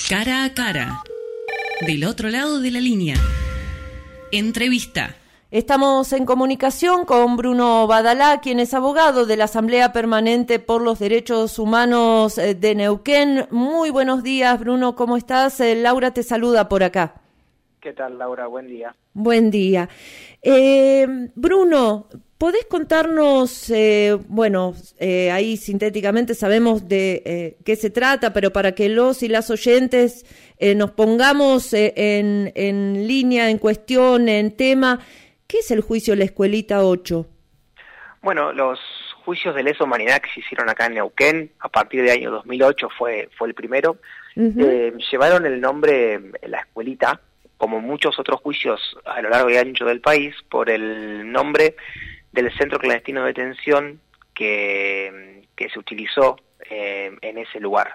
Cara a cara. Del otro lado de la línea. Entrevista. Estamos en comunicación con Bruno Badalá, quien es abogado de la Asamblea Permanente por los Derechos Humanos de Neuquén. Muy buenos días, Bruno, ¿cómo estás? Laura te saluda por acá. ¿Qué tal, Laura? Buen día. Buen día. Bruno, ¿podés contarnos, ahí sintéticamente sabemos de qué se trata, pero para que los y las oyentes nos pongamos en línea, en cuestión, en tema, ¿qué es el juicio La Escuelita 8? Bueno, los juicios de lesa humanidad que se hicieron acá en Neuquén, a partir del año 2008 fue el primero, llevaron el nombre La Escuelita, como muchos otros juicios a lo largo y ancho del país, por el nombre del centro clandestino de detención que se utilizó en ese lugar.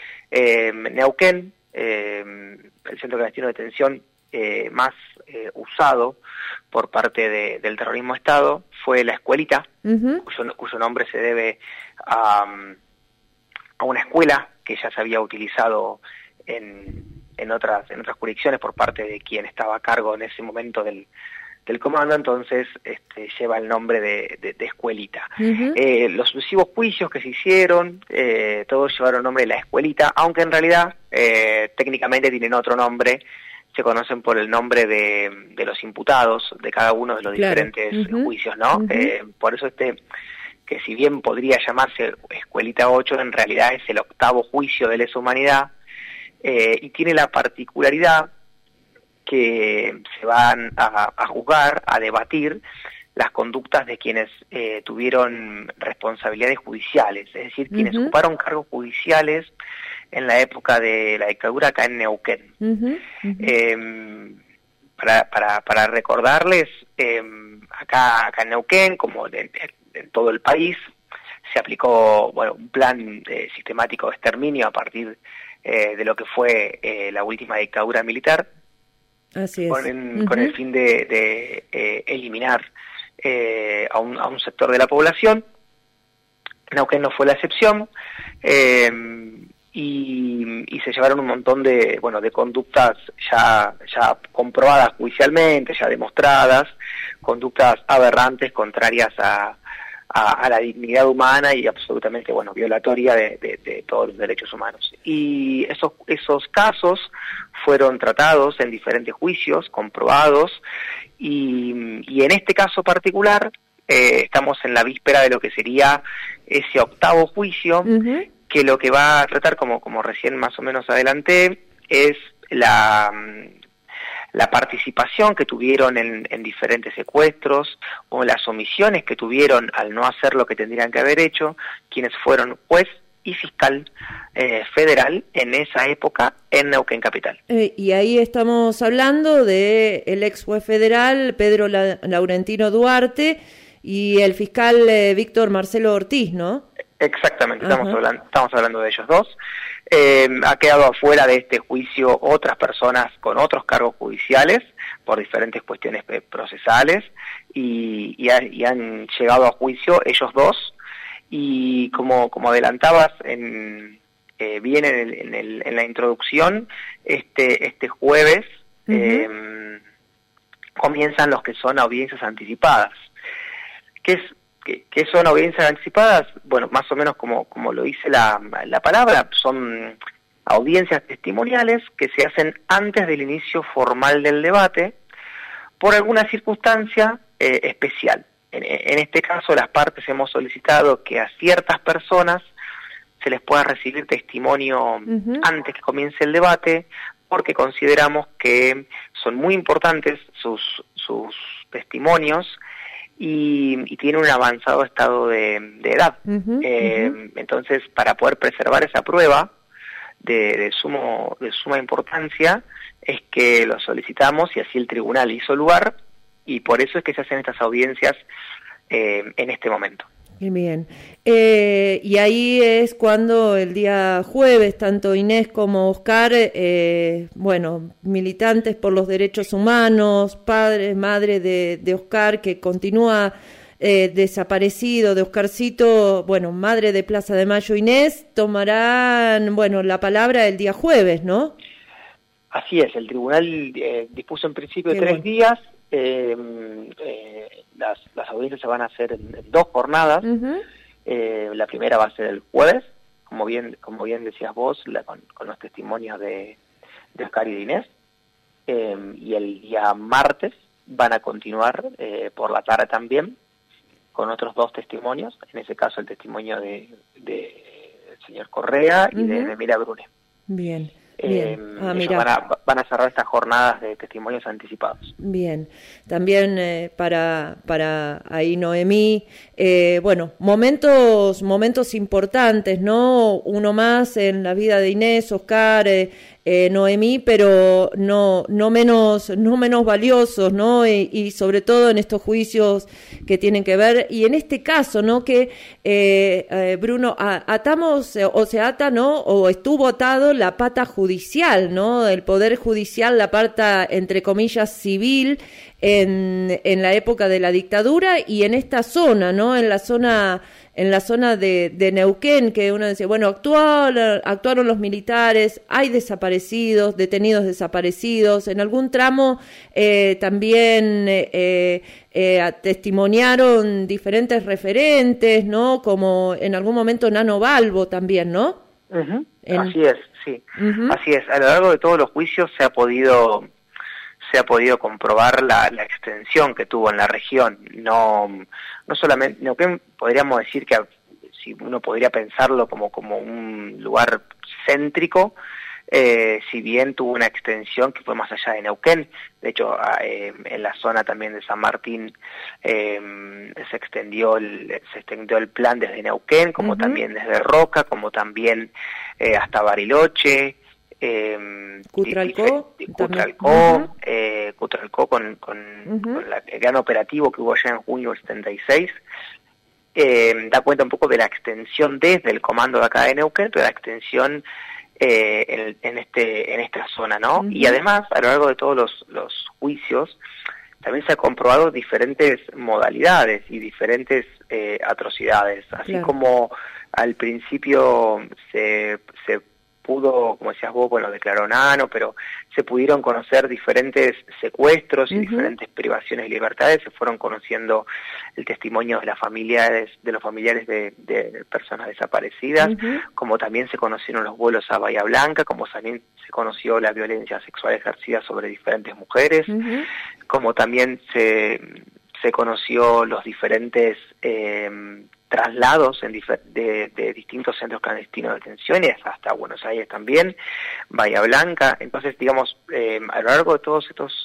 Neuquén, el centro clandestino de detención más usado por parte del terrorismo Estado fue La Escuelita, cuyo nombre se debe a una escuela que ya se había utilizado en otras jurisdicciones por parte de quien estaba a cargo en ese momento del comando, entonces lleva el nombre de Escuelita. Los sucesivos juicios que se hicieron, todos llevaron el nombre de La Escuelita, aunque en realidad técnicamente tienen otro nombre, se conocen por el nombre de los imputados de cada uno de los diferentes juicios, ¿no? Por eso que si bien podría llamarse Escuelita 8, en realidad es el octavo juicio de lesa humanidad, y tiene la particularidad que se van a juzgar, a debatir las conductas de quienes tuvieron responsabilidades judiciales, es decir, quienes ocuparon cargos judiciales en la época de la dictadura acá en Neuquén. Para recordarles, acá en Neuquén, como en todo el país, se aplicó un plan sistemático de exterminio a partir de lo que fue la última dictadura militar. Así es. Con el fin de eliminar a un sector de la población. Neuquén no fue la excepción, y se llevaron un montón de conductas ya comprobadas judicialmente, ya demostradas, conductas aberrantes, contrarias a la dignidad humana y absolutamente violatoria de todos los derechos humanos. Y esos casos fueron tratados en diferentes juicios, comprobados, y en este caso particular estamos en la víspera de lo que sería ese octavo juicio, que lo que va a tratar, como recién más o menos adelanté, es la participación que tuvieron en diferentes secuestros, o las omisiones que tuvieron al no hacer lo que tendrían que haber hecho, quienes fueron juez y fiscal federal en esa época en Neuquén Capital. Y ahí estamos hablando de el ex juez federal Pedro Laurentino Duarte y el fiscal Víctor Marcelo Ortiz, ¿no? Exactamente, estamos hablando de ellos dos. Ha quedado afuera de este juicio otras personas con otros cargos judiciales por diferentes cuestiones procesales y han llegado a juicio ellos dos, y como adelantabas bien en la introducción, este jueves comienzan los que son audiencias anticipadas. ¿Qué son audiencias anticipadas? Bueno, más o menos como lo dice la palabra, son audiencias testimoniales que se hacen antes del inicio formal del debate por alguna circunstancia especial. En este caso, las partes hemos solicitado que a ciertas personas se les pueda recibir testimonio antes que comience el debate, porque consideramos que son muy importantes sus testimonios, y tiene un avanzado estado de edad. Entonces, para poder preservar esa prueba de suma importancia, es que lo solicitamos y así el tribunal hizo lugar, y por eso es que se hacen estas audiencias en este momento. Bien. Y ahí es cuando el día jueves, tanto Inés como Oscar, militantes por los derechos humanos, padre, madre de Oscar, que continúa desaparecido de Oscarcito, bueno, madre de Plaza de Mayo, Inés, tomarán, bueno, la palabra el día jueves, ¿no? Así es, el tribunal dispuso en principio 3 días, las audiencias se van a hacer en 2 jornadas, la primera va a ser el jueves, como bien decías vos, con los testimonios de Oscar y de Inés, y el día martes van a continuar por la tarde también, con otros 2 testimonios, en ese caso el testimonio del señor Correa y de Mira Brune. Bien. Van a cerrar estas jornadas de testimonios anticipados. Bien, también para ahí Noemí, bueno, momentos importantes, ¿no? Uno más en la vida de Inés, Oscar, Noemí, pero no menos valiosos, ¿no? Y sobre todo en estos juicios que tienen que ver, y en este caso, ¿no? Que Bruno, atamos, o se ata, ¿no? O estuvo atado la pata judicial, ¿no? El poder judicial, la pata, entre comillas, civil, en la época de la dictadura y en esta zona, ¿no? En la zona de Neuquén, que uno dice, bueno, actuaron los militares, hay detenidos desaparecidos, en algún tramo también testimoniaron diferentes referentes, ¿no? Como en algún momento Nano Balbo también, ¿no? Así es, sí. Así es, a lo largo de todos los juicios se ha podido comprobar la extensión que tuvo en la región. No solamente, Neuquén podríamos decir que, si uno podría pensarlo como un lugar céntrico, si bien tuvo una extensión que fue más allá de Neuquén. De hecho, en la zona también de San Martín se extendió el plan desde Neuquén, como también desde Roca, como también hasta Bariloche, Cutralcó con el gran operativo que hubo allá en junio del 76, da cuenta un poco de la extensión desde el comando de acá de Neuquén, pero la extensión en esta zona, ¿no? Y además, a lo largo de todos los juicios, también se ha comprobado diferentes modalidades y diferentes atrocidades, así como al principio se pudo, como decías vos, bueno, declaró Nano, pero se pudieron conocer diferentes secuestros y diferentes privaciones de libertades, se fueron conociendo el testimonio de los familiares de personas desaparecidas, como también se conocieron los vuelos a Bahía Blanca, como también se conoció la violencia sexual ejercida sobre diferentes mujeres, como también se conoció los diferentes traslados de distintos centros clandestinos de detención, hasta Buenos Aires también, Bahía Blanca. Entonces, digamos, a lo largo de todos estos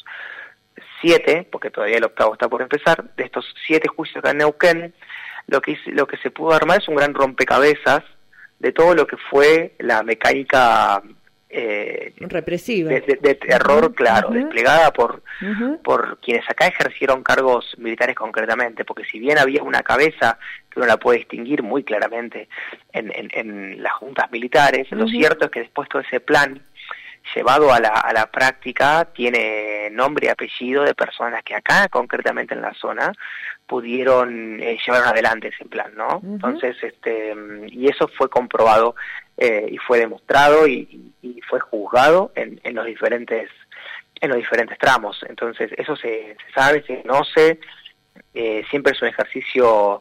7, porque todavía el 8º está por empezar, de estos 7 juicios acá en Neuquén, lo que se pudo armar es un gran rompecabezas de todo lo que fue la mecánica represiva de terror, claro, desplegada por quienes acá ejercieron cargos militares concretamente, porque si bien había una cabeza que uno la puede distinguir muy claramente en las juntas militares, lo cierto es que después todo ese plan llevado a la práctica tiene nombre y apellido de personas que acá, concretamente en la zona, pudieron llevar adelante ese plan, ¿no? Entonces, y eso fue comprobado y fue demostrado y fue juzgado en los diferentes tramos. Entonces, eso se sabe, se conoce, siempre es un ejercicio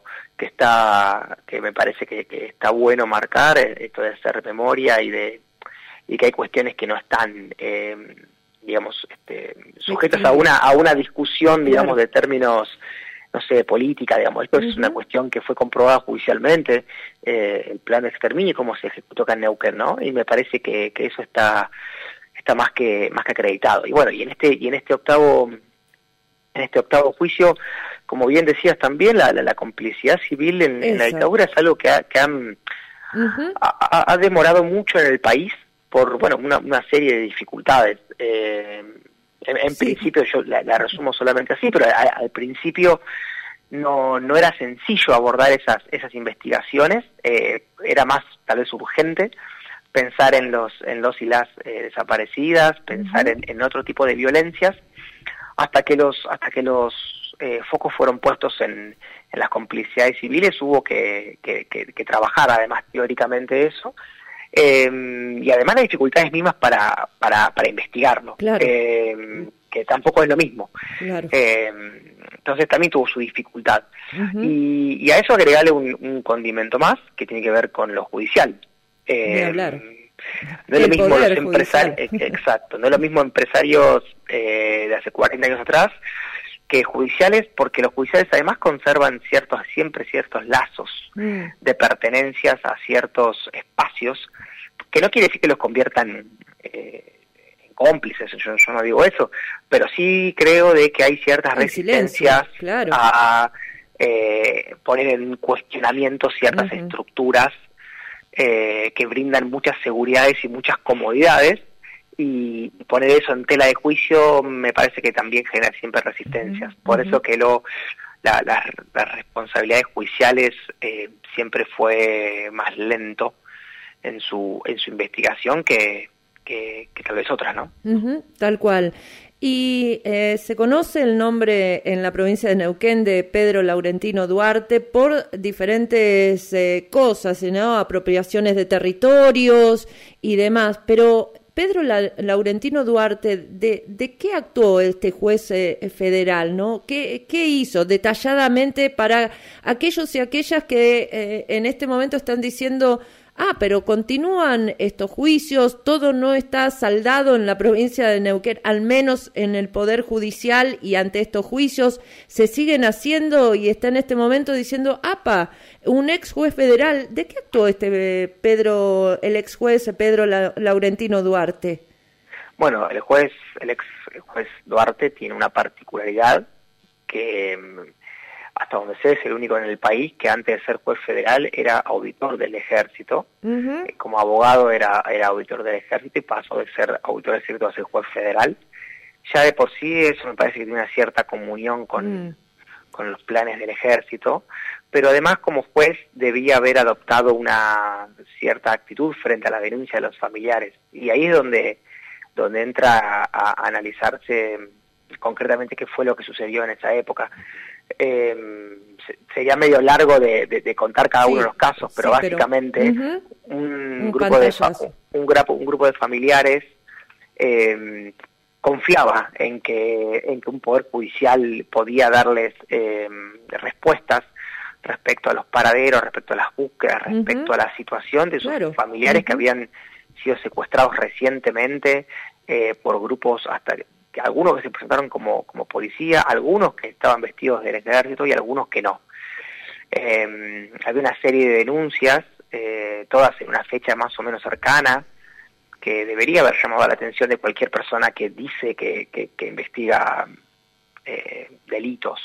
que me parece que está bueno marcar, esto de hacer memoria y que hay cuestiones que no están, digamos, sujetas a una discusión, digamos, de términos, no sé, de política, digamos. Esto es una cuestión que fue comprobada judicialmente, el plan de exterminio y cómo se ejecutó acá en Neuquén, ¿no? Y me parece que eso está más que acreditado. Y bueno, y en este octavo juicio, como bien decías también, la complicidad civil en la dictadura es algo que ha demorado mucho en el país por, bueno, una serie de dificultades. En principio, yo la resumo solamente así, pero al principio no era sencillo abordar esas investigaciones, era más tal vez urgente pensar en los y las desaparecidas, pensar en otro tipo de violencias, hasta que los focos fueron puestos en las complicidades civiles, hubo que trabajar además teóricamente eso, y además las dificultades mismas para investigarlo, claro. Que tampoco es lo mismo. Claro. Entonces también tuvo su dificultad. Uh-huh. Y a eso agregarle un condimento más que tiene que ver con lo judicial. Hablar. No es lo mismo los empresarios, exacto, no es lo mismo empresarios de hace 40 años atrás que judiciales, porque los judiciales además conservan siempre ciertos lazos de pertenencias a ciertos espacios, que no quiere decir que los conviertan en cómplices, yo no digo eso, pero sí creo de que hay ciertas resistencias claro. a poner en cuestionamiento ciertas estructuras que brindan muchas seguridades y muchas comodidades, y poner eso en tela de juicio me parece que también genera siempre resistencias. Por eso que las responsabilidades judiciales siempre fue más lento en su investigación que tal vez otras, ¿no? Tal cual. Y se conoce el nombre en la provincia de Neuquén de Pedro Laurentino Duarte por diferentes cosas, ¿no? Apropiaciones de territorios y demás, pero Pedro Laurentino Duarte, ¿de qué actuó este juez federal, no? ¿Qué hizo detalladamente para aquellos y aquellas que en este momento están diciendo, pero continúan estos juicios, todo no está saldado en la provincia de Neuquén, al menos en el Poder Judicial, y ante estos juicios se siguen haciendo y está en este momento diciendo, un ex juez federal? ¿De qué actuó el ex juez Pedro Laurentino Duarte? Bueno, el ex juez Duarte tiene una particularidad que hasta donde sé es el único en el país que antes de ser juez federal era auditor del ejército. Como abogado era auditor del ejército y pasó de ser auditor del ejército a ser juez federal. Ya de por sí eso me parece que tiene una cierta comunión con los planes del ejército, pero además como juez debía haber adoptado una cierta actitud frente a la denuncia de los familiares, y ahí es donde entra a analizarse concretamente qué fue lo que sucedió en esa época. Sería medio largo de contar cada uno de los casos, pero básicamente un grupo de familiares confiaba en que un poder judicial podía darles respuestas respecto a los paraderos, respecto a las búsquedas, respecto a la situación de sus familiares que habían sido secuestrados recientemente por grupos, hasta que algunos que se presentaron como policía, algunos que estaban vestidos del ejército y algunos que no. Había una serie de denuncias, todas en una fecha más o menos cercana, que debería haber llamado la atención de cualquier persona que dice que investiga delitos.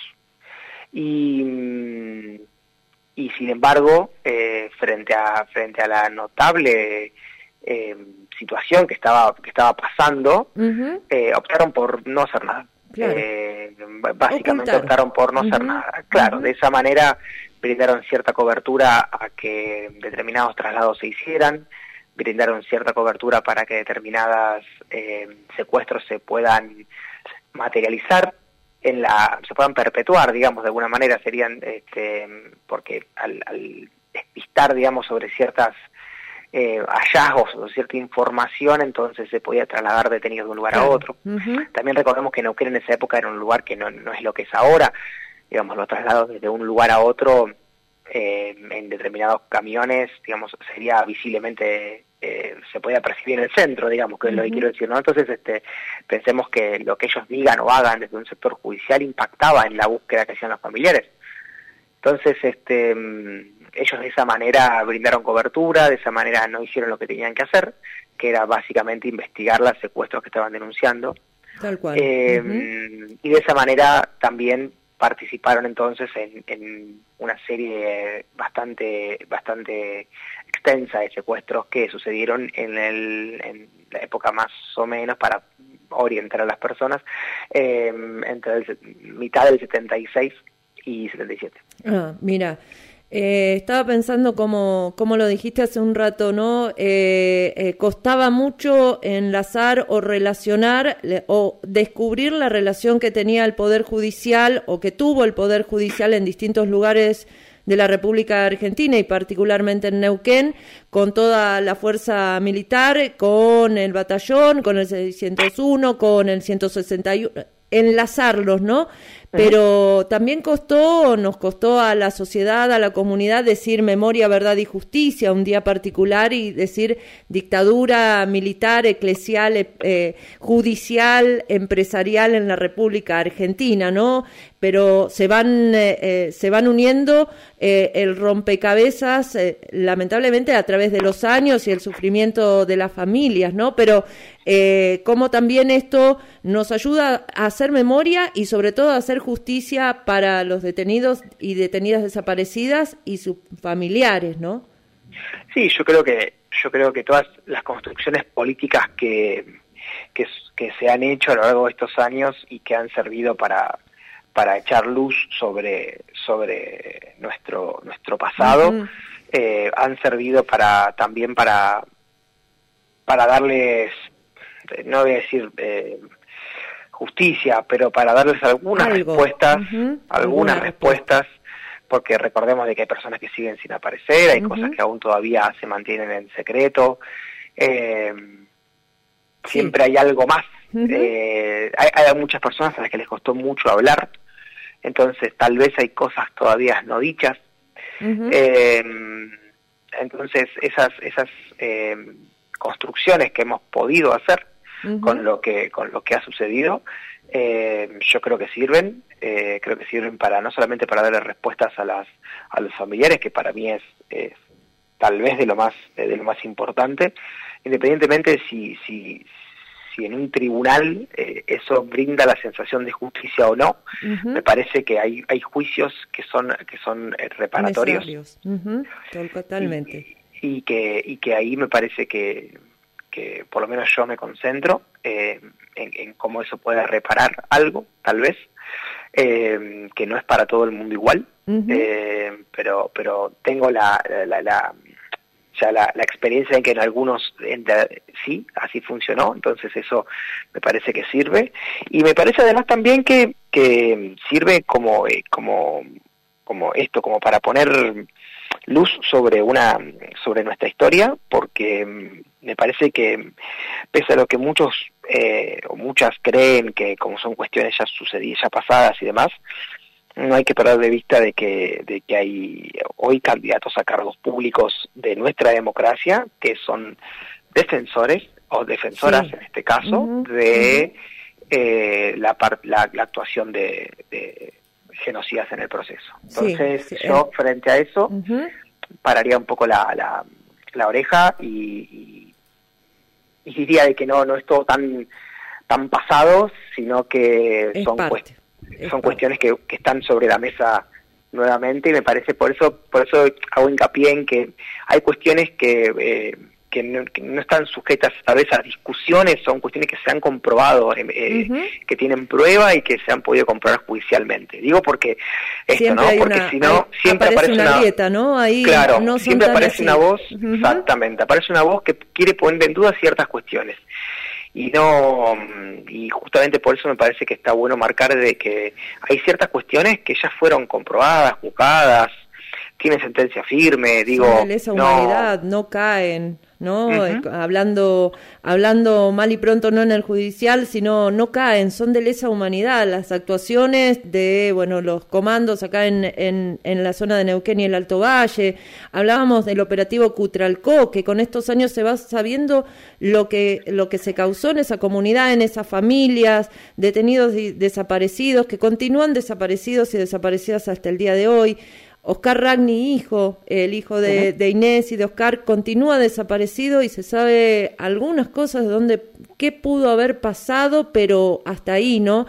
Y sin embargo, frente a la notable situación que estaba pasando, optaron por no hacer nada. Claro. Básicamente optaron por no hacer nada. Claro, de esa manera brindaron cierta cobertura a que determinados traslados se hicieran, brindaron cierta cobertura para que determinados secuestros se puedan materializar, se puedan perpetuar, digamos, de alguna manera, serían, porque al despistar, digamos, sobre ciertas hallazgos o cierta información, entonces se podía trasladar detenidos de un lugar a otro. También recordemos que Neuquén en esa época era un lugar que no es lo que es ahora, digamos, los traslados desde un lugar a otro en determinados camiones, digamos, sería visiblemente, se podía percibir en el centro, digamos, que es lo que quiero decir, ¿no? Entonces, pensemos que lo que ellos digan o hagan desde un sector judicial impactaba en la búsqueda que hacían los familiares. Entonces, ellos de esa manera brindaron cobertura, de esa manera no hicieron lo que tenían que hacer, que era básicamente investigar los secuestros que estaban denunciando. Tal cual. Y de esa manera también participaron entonces en una serie bastante extensa de secuestros que sucedieron en la época más o menos, para orientar a las personas, entre mitad del 76 y 77. Mira, Estaba pensando como lo dijiste hace un rato, ¿no? Costaba mucho enlazar o relacionar o descubrir la relación que tenía el Poder Judicial o que tuvo el Poder Judicial en distintos lugares de la República Argentina y particularmente en Neuquén, con toda la fuerza militar, con el batallón, con el 601, con el 161, enlazarlos, ¿no? Pero también nos costó a la sociedad, a la comunidad decir memoria, verdad y justicia un día particular y decir dictadura militar, eclesial, judicial, empresarial en la República Argentina, ¿no? Pero se van uniendo el rompecabezas, lamentablemente a través de los años y el sufrimiento de las familias, ¿no? Pero cómo también esto nos ayuda a hacer memoria y sobre todo a hacer justicia para los detenidos y detenidas desaparecidas y sus familiares, ¿no? Sí, yo creo que todas las construcciones políticas que se han hecho a lo largo de estos años y que han servido para echar luz sobre nuestro pasado, han servido también para darles, no voy a decir justicia, pero para darles algunas respuestas, porque recordemos de que hay personas que siguen sin aparecer, hay cosas que aún todavía se mantienen en secreto, siempre hay algo más. Hay muchas personas a las que les costó mucho hablar, entonces tal vez hay cosas todavía no dichas. Entonces esas construcciones que hemos podido hacer con lo que ha sucedido, yo creo que sirven para no solamente para darle respuestas a los familiares, que para mí es tal vez de lo más importante, independientemente si en un tribunal eso brinda la sensación de justicia o no. Me parece que hay juicios que son reparatorios. Totalmente. Y que ahí me parece que por lo menos yo me concentro en cómo eso puede reparar algo, tal vez, que no es para todo el mundo igual, pero tengo la experiencia en que en algunos sí, así funcionó, entonces eso me parece que sirve, y me parece además también que sirve como para poner luz sobre nuestra historia, porque me parece que pese a lo que muchos o muchas creen que como son cuestiones ya pasadas y demás, no hay que perder de vista de que hay hoy candidatos a cargos públicos de nuestra democracia que son defensores o defensoras, en este caso, de la actuación de genocidas en el proceso. Entonces yo frente a eso pararía un poco la oreja y diría de que no es todo tan pasado, sino que son cuestiones que están sobre la mesa nuevamente, y me parece por eso hago hincapié en que hay cuestiones que no están sujetas tal vez a discusiones, son cuestiones que se han comprobado, que tienen prueba y que se han podido comprobar judicialmente. Digo porque porque si no siempre aparece una grieta, ¿no? Ahí claro, no siempre aparece una voz, exactamente, aparece una voz que quiere poner en duda ciertas cuestiones. Y justamente por eso me parece que está bueno marcar de que hay ciertas cuestiones que ya fueron comprobadas, juzgadas, tienen sentencia firme, de lesa humanidad, no caen, ¿no? Hablando mal y pronto, no en el judicial, sino no caen, son de lesa humanidad. Las actuaciones de, los comandos acá en la zona de Neuquén y el Alto Valle, hablábamos del operativo Cutralcó, que con estos años se va sabiendo lo que se causó en esa comunidad, en esas familias, detenidos y desaparecidos, que continúan desaparecidos y desaparecidas hasta el día de hoy. Oscar Ragni, el hijo de Inés y de Oscar, continúa desaparecido y se sabe algunas cosas de qué pudo haber pasado, pero hasta ahí, ¿no?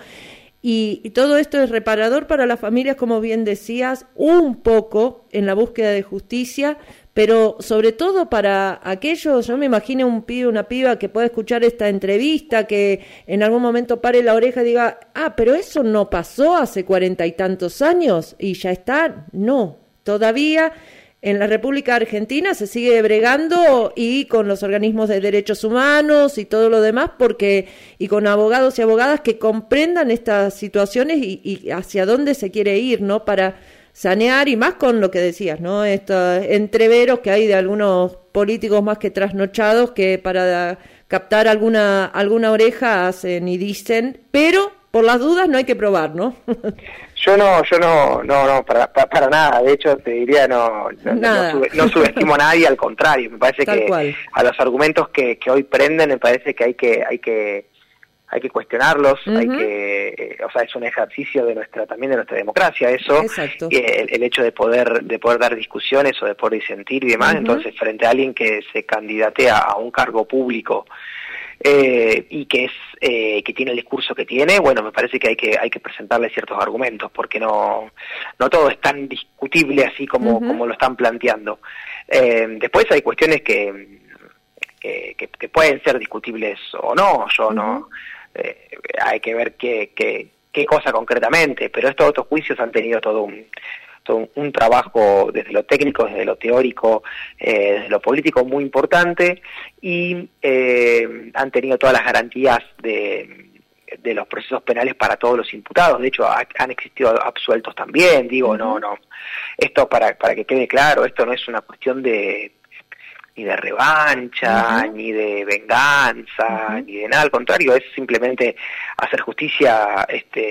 Y todo esto es reparador para las familias, como bien decías, un poco en la búsqueda de justicia, pero sobre todo para aquellos, yo me imagino un pibe, una piba que pueda escuchar esta entrevista, que en algún momento pare la oreja y diga, pero eso no pasó hace 40 y tantos años y ya está. No, todavía en la República Argentina se sigue bregando y con los organismos de derechos humanos y todo lo demás, y con abogados y abogadas que comprendan estas situaciones y hacia dónde se quiere ir, ¿no? Para sanear, y más con lo que decías, ¿no? Estos entreveros que hay de algunos políticos más que trasnochados que para captar alguna oreja hacen y dicen, pero por las dudas no hay que probar, ¿no? Yo no, para nada. De hecho, te diría, no subestimo a nadie, al contrario. Me parece Tal que cual. a los argumentos que hoy prenden, me parece que hay que cuestionarlos, o sea, es un ejercicio también de nuestra democracia, eso. Exacto. El hecho de poder dar discusiones o de poder disentir y demás. Entonces, frente a alguien que se candidatea a un cargo público, y que tiene el discurso que tiene, bueno, me parece que hay que presentarle ciertos argumentos, porque no todo es tan discutible así como lo están planteando. Después hay cuestiones que pueden ser discutibles o no, hay que ver qué cosa concretamente, pero estos otros juicios han tenido todo un trabajo desde lo técnico, desde lo teórico, desde lo político muy importante, y han tenido todas las garantías de los procesos penales para todos los imputados. De hecho, han existido absueltos también. Digo, no, esto para que quede claro, esto no es una cuestión ni de revancha, ni de venganza, ni de nada, al contrario, es simplemente hacer justicia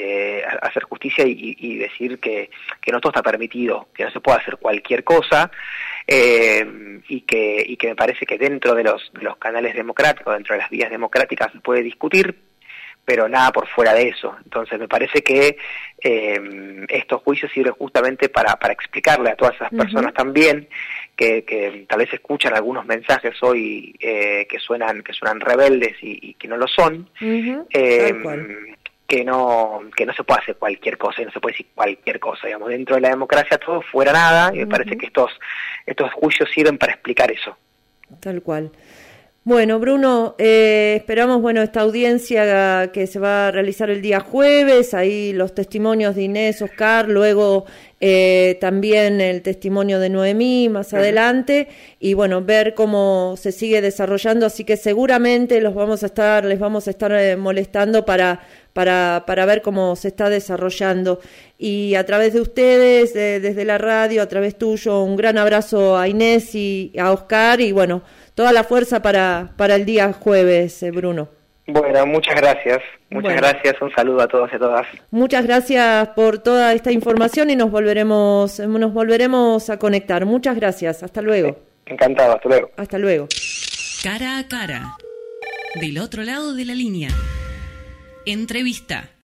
y decir que no todo está permitido, que no se puede hacer cualquier cosa, y que me parece que dentro de los canales democráticos, dentro de las vías democráticas se puede discutir, pero nada por fuera de eso. Entonces me parece que estos juicios sirven justamente para explicarle a todas esas personas también que tal vez escuchan algunos mensajes hoy que suenan rebeldes y que no lo son, que no se puede hacer cualquier cosa y no se puede decir cualquier cosa, digamos, dentro de la democracia todo fuera nada, y me parece que estos juicios sirven para explicar eso. Tal cual. Bueno, Bruno, esperamos, esta audiencia que se va a realizar el día jueves, ahí los testimonios de Inés, Oscar, luego también el testimonio de Noemí más adelante, y ver cómo se sigue desarrollando, así que seguramente les vamos a estar molestando para ver cómo se está desarrollando. Y a través de ustedes, desde la radio, a través tuyo, un gran abrazo a Inés y a Oscar, y toda la fuerza para el día jueves, Bruno. Bueno, muchas gracias. Gracias, un saludo a todos y a todas. Muchas gracias por toda esta información y nos volveremos a conectar. Muchas gracias, hasta luego. Encantado, hasta luego. Hasta luego. Cara a cara, del otro lado de la línea. Entrevista.